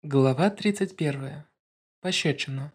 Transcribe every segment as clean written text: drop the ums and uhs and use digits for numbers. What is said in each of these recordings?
Глава 31. Пощечина.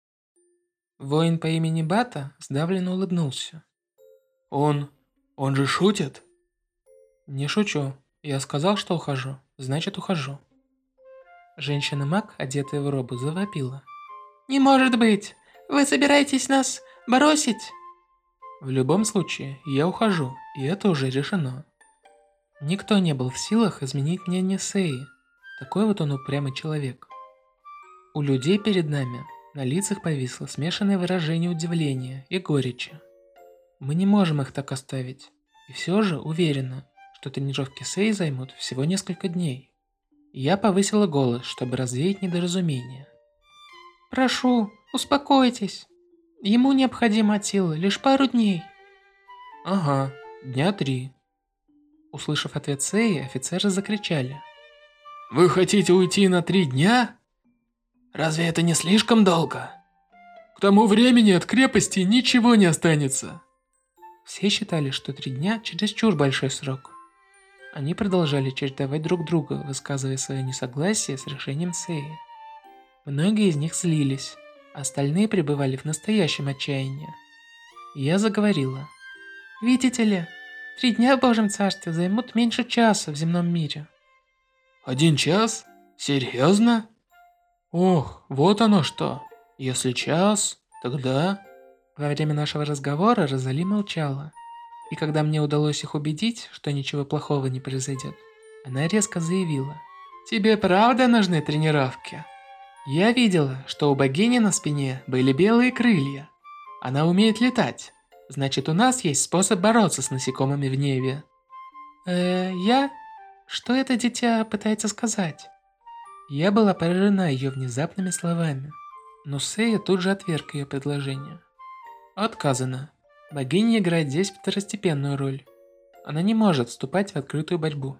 Воин по имени Бата сдавленно улыбнулся. Он... он же шутит? Не шучу. Я сказал, что ухожу. Значит, ухожу. Женщина-маг, одетая в робу, завопила. «Не может быть! Вы собираетесь нас бросить?» В любом случае, я ухожу, и это уже решено. Никто не был в силах изменить мнение Сеи. Такой вот он упрямый человек. У людей перед нами на лицах повисло смешанное выражение удивления и горечи. Мы не можем их так оставить, и все же уверена, что тренировки Сэй займут всего несколько дней. Я повысила голос, чтобы развеять недоразумение. «Прошу, успокойтесь. Ему необходимо от силы лишь пару дней». «Ага, дня 3». Услышав ответ Сэй, офицеры закричали. Вы хотите уйти на 3 дня? Разве это не слишком долго? К тому времени от крепости ничего не останется. Все считали, что 3 дня чересчур большой срок. Они продолжали чередовать друг друга, высказывая свое несогласие с решением Сеи. Многие из них злились, остальные пребывали в настоящем отчаянии. Я заговорила. «Видите ли, 3 дня в Божьем Царстве займут меньше часа в земном мире». 1 час? Серьезно? Ох, вот оно что. Если час, тогда... Во время нашего разговора Розали молчала. И когда мне удалось их убедить, что ничего плохого не произойдет, она резко заявила. «Тебе правда нужны тренировки? Я видела, что у богини на спине были белые крылья. Она умеет летать. Значит, у нас есть способ бороться с насекомыми в небе». Я? Что это дитя пытается сказать? Я была поражена ее внезапными словами, но Сея тут же отверг ее предложение. Отказано. Богиня играет здесь второстепенную роль. Она не может вступать в открытую борьбу.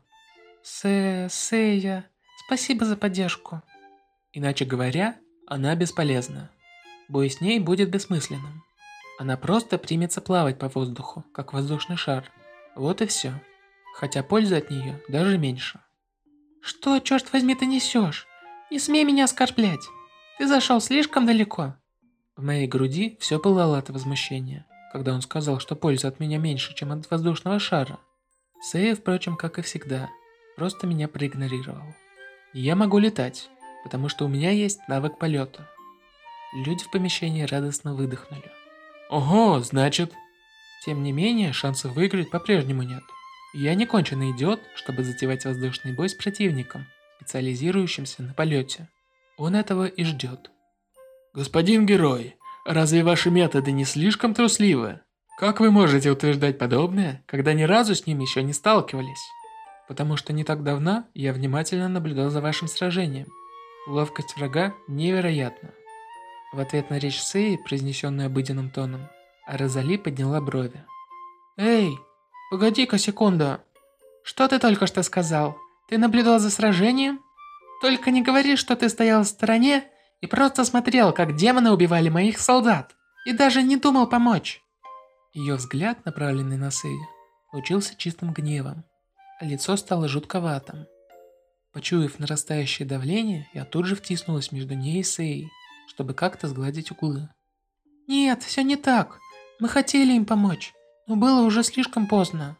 Сея, спасибо за поддержку. Иначе говоря, она бесполезна. Бой с ней будет бессмысленным. Она просто примется плавать по воздуху, как воздушный шар. Вот и все. Хотя пользы от нее даже меньше. Что, черт возьми, ты несешь? Не смей меня оскорблять. Ты зашел слишком далеко. В моей груди все пылало от возмущения, когда он сказал, что польза от меня меньше, чем от воздушного шара. Сея, впрочем, как и всегда, просто меня проигнорировал. Я могу летать, потому что у меня есть навык полета. Люди в помещении радостно выдохнули. Ого, значит... Тем не менее, шансов выиграть по-прежнему нет. Я не конченый идиот, чтобы затевать воздушный бой с противником, специализирующимся на полете. Он этого и ждет. Господин герой, разве ваши методы не слишком трусливы? Как вы можете утверждать подобное, когда ни разу с ним еще не сталкивались? Потому что не так давно я внимательно наблюдал за вашим сражением. Ловкость врага невероятна. В ответ на речь Сеи, произнесенную обыденным тоном, Розали подняла брови. «Эй, погоди-ка секунду. Что ты только что сказал? Ты наблюдал за сражением? Только не говори, что ты стоял в стороне и просто смотрел, как демоны убивали моих солдат, и даже не думал помочь». Ее взгляд, направленный на Сею, лучился чистым гневом, а лицо стало жутковатым. Почуяв нарастающее давление, я тут же втиснулась между ней и Сеей, чтобы как-то сгладить углы. «Нет, все не так. Мы хотели им помочь, но было уже слишком поздно».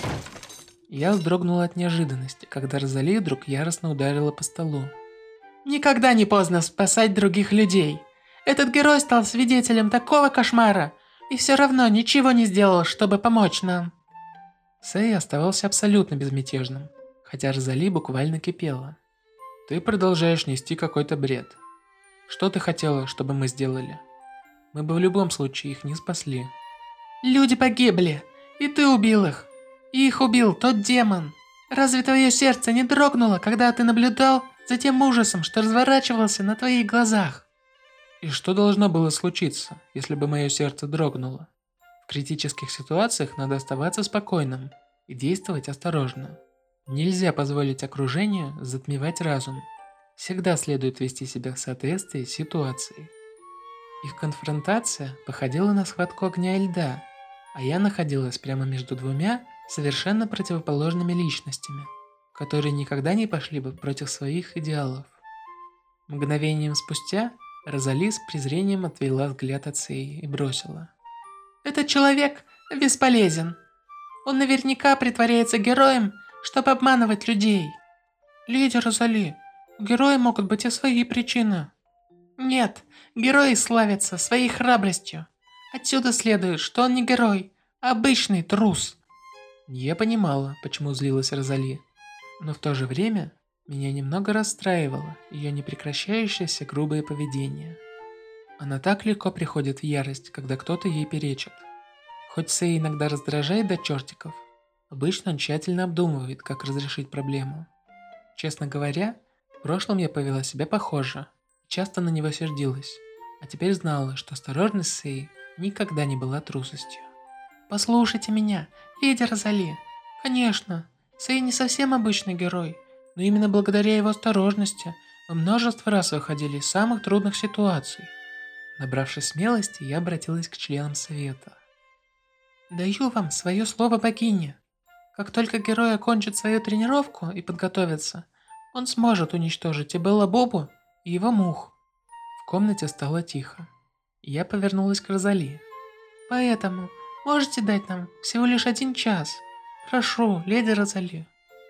Я вздрогнула от неожиданности, когда Розали вдруг яростно ударила по столу. «Никогда не поздно спасать других людей. Этот герой стал свидетелем такого кошмара и все равно ничего не сделал, чтобы помочь нам». Сэй оставался абсолютно безмятежным, хотя Розали буквально кипела. «Ты продолжаешь нести какой-то бред. Что ты хотела, чтобы мы сделали? Мы бы в любом случае их не спасли». «Люди погибли, и ты убил их. И их убил тот демон. Разве твое сердце не дрогнуло, когда ты наблюдал за тем ужасом, что разворачивался на твоих глазах?» И что должно было случиться, если бы мое сердце дрогнуло? В критических ситуациях надо оставаться спокойным и действовать осторожно. Нельзя позволить окружению затмевать разум. Всегда следует вести себя в соответствии с ситуацией. Их конфронтация походила на схватку огня и льда, а я находилась прямо между двумя совершенно противоположными личностями, которые никогда не пошли бы против своих идеалов. Мгновением спустя Розали с презрением отвела взгляд от Сеи и бросила. «Этот человек бесполезен. Он наверняка притворяется героем, чтобы обманывать людей». «Леди Розали, у героя могут быть и свои причины». «Нет, герои славятся своей храбростью. Отсюда следует, что он не герой, а обычный трус». Я понимала, почему злилась Розали, но в то же время меня немного расстраивало ее непрекращающееся грубое поведение. Она так легко приходит в ярость, когда кто-то ей перечит. Хоть Сэй иногда раздражает до чертиков, обычно он тщательно обдумывает, как разрешить проблему. Честно говоря, в прошлом я повела себя похоже, часто на него сердилась, а теперь знала, что осторожность Сэй никогда не была трусостью. «Послушайте меня, леди Розали. Конечно, Сэй не совсем обычный герой, но именно благодаря его осторожности мы множество раз выходили из самых трудных ситуаций». Набравшись смелости, я обратилась к членам совета. «Даю вам свое слово богини. Как только герой окончит свою тренировку и подготовится, он сможет уничтожить и Белла Бобу, и его мух». В комнате стало тихо. Я повернулась к Розали. «Поэтому можете дать нам всего лишь 1 час? Прошу, леди Розали».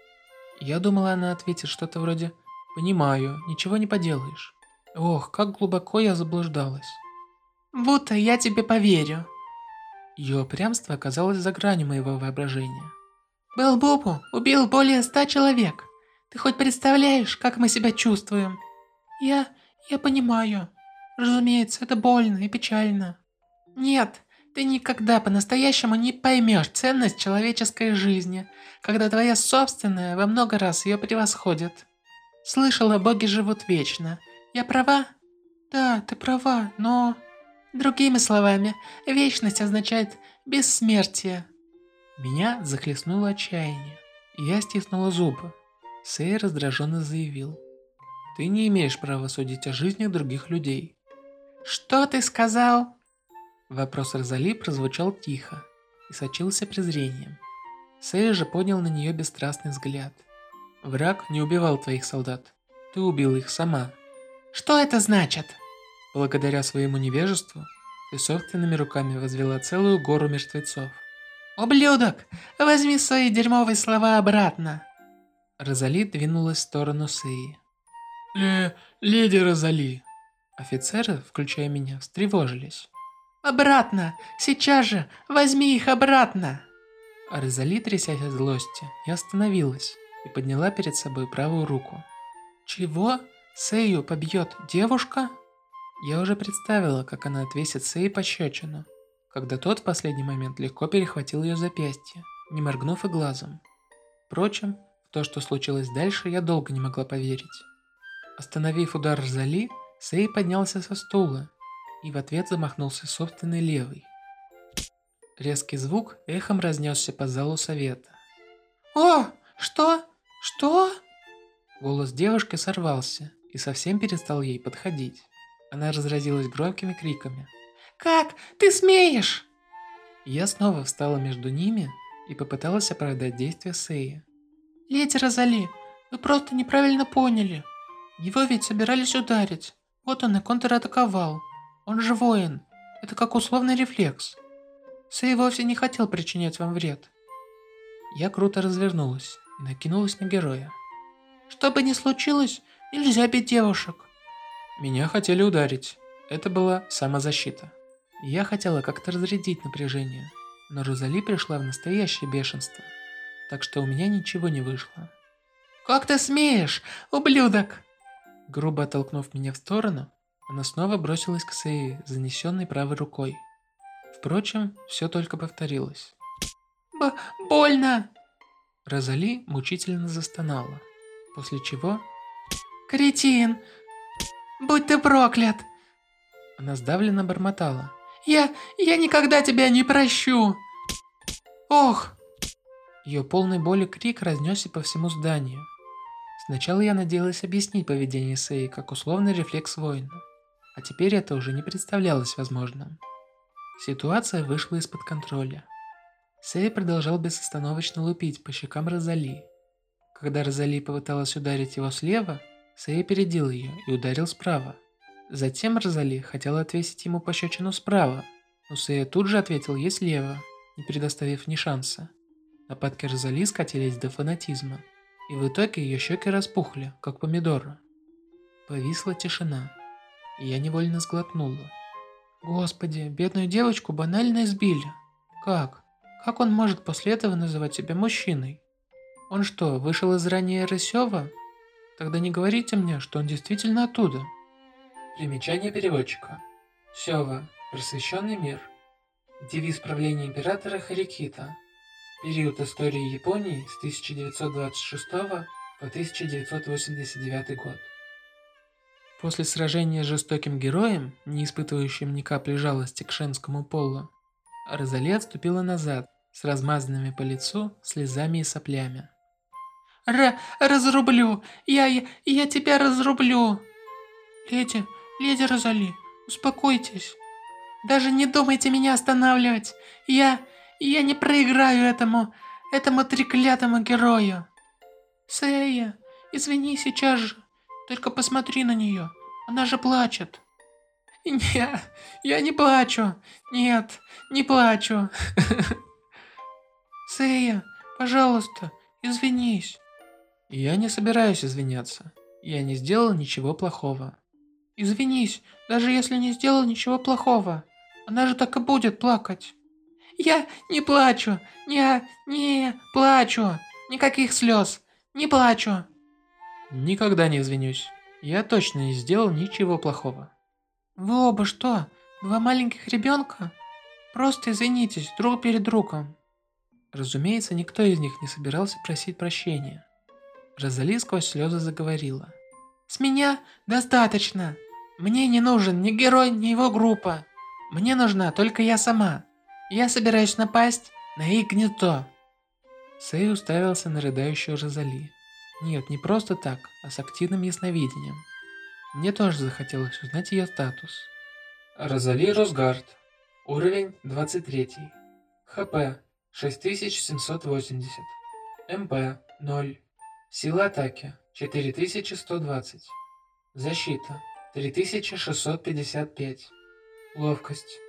Я думала, она ответит что-то вроде «Понимаю, ничего не поделаешь». Ох, как глубоко я заблуждалась. «Будто я тебе поверю». Ее упрямство оказалось за гранью моего воображения. «Белл Бобу убил более 100 человек. Ты хоть представляешь, как мы себя чувствуем?» Я понимаю. Разумеется, это больно и печально. Нет, ты никогда по-настоящему не поймешь ценность человеческой жизни, когда твоя собственная во много раз ее превосходит. Слышала, боги живут вечно. Я права? Да, ты права, но... Другими словами, вечность означает бессмертие. Меня захлестнуло отчаяние, и я стиснула зубы. Сэй раздраженно заявил. Ты не имеешь права судить о жизни других людей. Что ты сказал? Вопрос Розали прозвучал тихо и сочился презрением. Сэй же поднял на нее бесстрастный взгляд. Враг не убивал твоих солдат. Ты убила их сама. Что это значит? Благодаря своему невежеству, ты собственными руками возвела целую гору мертвецов. Ублюдок, возьми свои дерьмовые слова обратно. Розали двинулась в сторону Сэи. Леди Розали. Офицеры, включая меня, встревожились. «Обратно! Сейчас же! Возьми их обратно!» А Розали, трясясь от злости, не остановилась и подняла перед собой правую руку. «Чего? Сэю побьет девушка?» Я уже представила, как она отвесит Сэй пощечину, когда тот в последний момент легко перехватил ее запястье, не моргнув и глазом. Впрочем, в то, что случилось дальше, я долго не могла поверить. Остановив удар Розали, Сэй поднялся со стула и в ответ замахнулся собственной левой. Резкий звук эхом разнесся по залу совета. «О, что? Что?» Голос девушки сорвался и совсем перестал ей подходить. Она разразилась громкими криками. «Как? Ты смеешь?» Я снова встала между ними и попыталась оправдать действия Сэя. «Леди Розали, вы просто неправильно поняли. Его ведь собирались ударить. Вот он и контратаковал. Он же воин. Это как условный рефлекс. Сэй вовсе не хотел причинять вам вред». Я круто развернулась и накинулась на героя. «Что бы ни случилось, нельзя бить девушек». Меня хотели ударить. Это была самозащита. Я хотела как-то разрядить напряжение, но Розали пришла в настоящее бешенство, так что у меня ничего не вышло. «Как ты смеешь, ублюдок!» Грубо оттолкнув меня в сторону, она снова бросилась к Сэй, занесенной правой рукой. Впрочем, все только повторилось. «Больно!» Розали мучительно застонала, после чего... «Кретин! Будь ты проклят!» Она сдавленно бормотала. Я никогда тебя не прощу! Ох!» Ее полный боли крик разнесся по всему зданию. Сначала я надеялась объяснить поведение Сэй как условный рефлекс воина, а теперь это уже не представлялось возможным. Ситуация вышла из-под контроля. Сэй продолжал безостановочно лупить по щекам Розали. Когда Розали попыталась ударить его слева, Сэй опередил ее и ударил справа. Затем Розали хотела отвесить ему пощечину справа, но Сэй тут же ответил ей слева, не предоставив ни шанса. Нападки Розали скатились до фанатизма, и в итоге ее щеки распухли, как помидоры. Повисла тишина, и я невольно сглотнула. Господи, бедную девочку банально избили. Как? Как он может после этого называть себя мужчиной? Он что, вышел из ранее Рысева? Тогда не говорите мне, что он действительно оттуда. Примечание переводчика. Сёва. Просвещенный мир. Девиз правления императора Харикита. Период истории Японии с 1926 по 1989 год. После сражения с жестоким героем, не испытывающим ни капли жалости к женскому полу, Розали отступила назад с размазанными по лицу слезами и соплями. Разрублю! Я тебя разрублю! Леди Розали, успокойтесь. Даже не думайте меня останавливать. Я не проиграю этому треклятому герою. Сэя, извини сейчас же. Только посмотри на нее. Она же плачет. Нет, я не плачу. Нет, не плачу. Сэя, пожалуйста, извинись. Я не собираюсь извиняться. Я не сделал ничего плохого. Извинись, даже если не сделал ничего плохого. Она же так и будет плакать. Я не плачу. Не плачу. Никаких слез. Не плачу. Никогда не извинюсь. Я точно не сделал ничего плохого. Вы оба что, два маленьких ребенка? Просто извинитесь друг перед другом. Разумеется, никто из них не собирался просить прощения. Розали сквозь слезы заговорила. С меня достаточно. Мне не нужен ни герой, ни его группа. Мне нужна только я сама. Я собираюсь напасть на их гнездо. Сэй уставился на рыдающую Розали. Нет, не просто так, а с активным ясновидением. Мне тоже захотелось узнать ее статус. Розали Росгард. Уровень 23. ХП 6780. МП 0. Сила атаки 4120. Защита 3655. Ловкость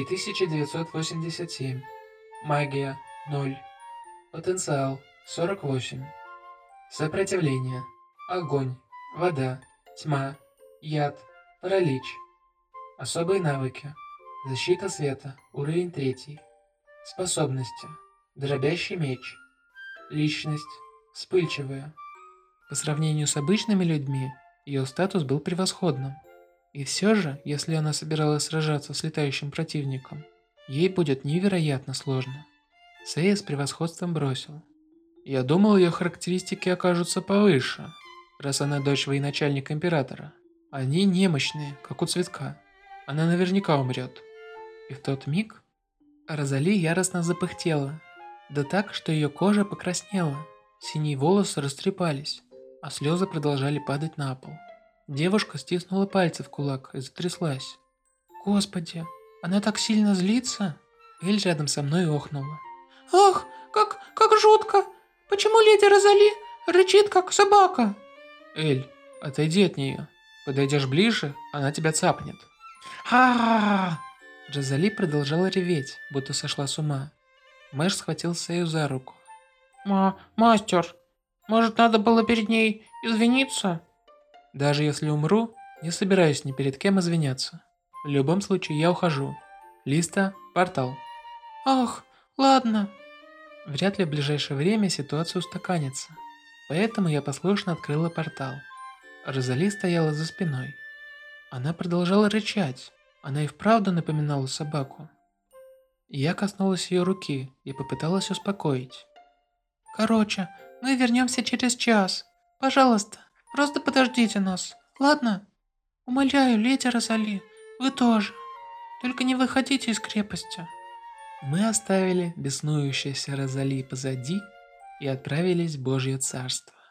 3987. Магия 0. Потенциал 48. Сопротивление. Огонь, вода, тьма, яд, паралич. Особые навыки. Защита света, уровень 3. Способности. Дробящий меч. Личность. Вспыльчивая. По сравнению с обычными людьми, ее статус был превосходным. И все же, если она собиралась сражаться с летающим противником, ей будет невероятно сложно. Сэя с превосходством бросил. Я думал, ее характеристики окажутся повыше, раз она дочь военачальника императора. Они немощные, как у цветка. Она наверняка умрет. И в тот миг Розали яростно запыхтела, да так, что ее кожа покраснела, синие волосы растрепались, а слезы продолжали падать на пол. Девушка стиснула пальцы в кулак и затряслась. Господи, она так сильно злится? Эль рядом со мной охнула. Ах, как жутко! Почему леди Розали рычит, как собака? Эль, отойди от нее. Подойдешь ближе, она тебя цапнет. Ха-ха-ха! Розали продолжала реветь, будто сошла с ума. Мэш схватил Сэю за руку. Мастер, может, надо было перед ней извиниться? Даже если умру, не собираюсь ни перед кем извиняться. В любом случае, я ухожу. Листа, портал. Ах, ладно. Вряд ли в ближайшее время ситуация устаканится. Поэтому я послушно открыла портал. Розали стояла за спиной. Она продолжала рычать. Она и вправду напоминала собаку. Я коснулась ее руки и попыталась успокоить. Короче, мы вернемся через час. Пожалуйста, просто подождите нас, ладно? Умоляю, леди Розали, вы тоже. Только не выходите из крепости. Мы оставили беснующуюся Розали позади и отправились в Божье царство.